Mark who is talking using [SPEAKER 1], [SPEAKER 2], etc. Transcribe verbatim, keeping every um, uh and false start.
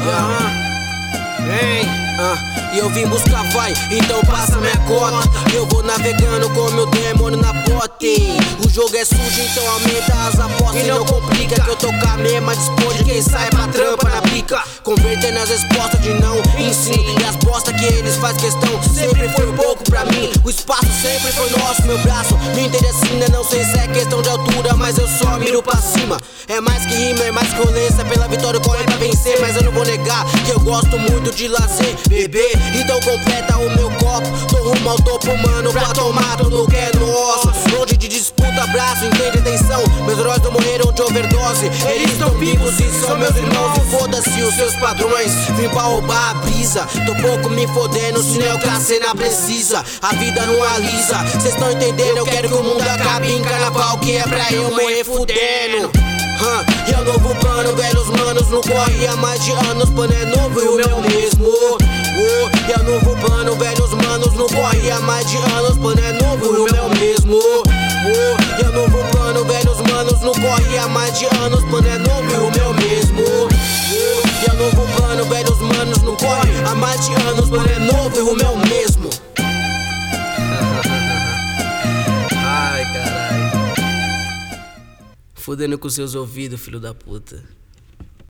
[SPEAKER 1] Vem, uh, e eu vim buscar, vai, então passa minha cota. Eu vou navegando com meu demônio na bote. O jogo é sujo, então aumenta as apostas. E não complica que eu tô com a mesma disposta. Quem sai pra trampa na pica, convertendo as respostas de não em sim. E as bosta que eles faz questão sempre foi um pouco pra mim. O espaço sempre foi nosso, meu braço me interessa ainda. Não sei se é questão de altura, mas eu só miro pra cima. É mais que rima, é mais que violência. Pela vitória eu corre pra vencer, mas eu não vou negar que eu gosto muito de lazer, bebê. Então completa o meu copo, tô rumo ao topo, mano, pra tomar tudo que é nosso. Longe de disputa, abraço, entende atenção. Meus heróis não morreram de overdose, eles estão vivos e são meus irmãos. E foda-se os seus padrões, vim pra roubar a brisa. Tô pouco me fodendo, se não é o que a cena precisa. A vida não alisa, cês tão entendendo? Eu quero que o mundo acabe em carnaval, que é pra eu morrer fudendo. Uh, e é o novo plano, velhos manos não corre há mais de anos. Plano é novo e o meu mesmo. uh, E é o novo plano, velhos manos não corre há mais de anos. Plano é novo e o meu mesmo. uh, E é o novo plano, velhos manos não corre há mais de anos. Plano é novo e o meu mesmo. uh, E é o novo plano, velhos manos não corre há mais de anos. Plano é novo e o meu mesmo.
[SPEAKER 2] Ai, caralho.
[SPEAKER 1] Fudendo com seus ouvidos, filho da puta.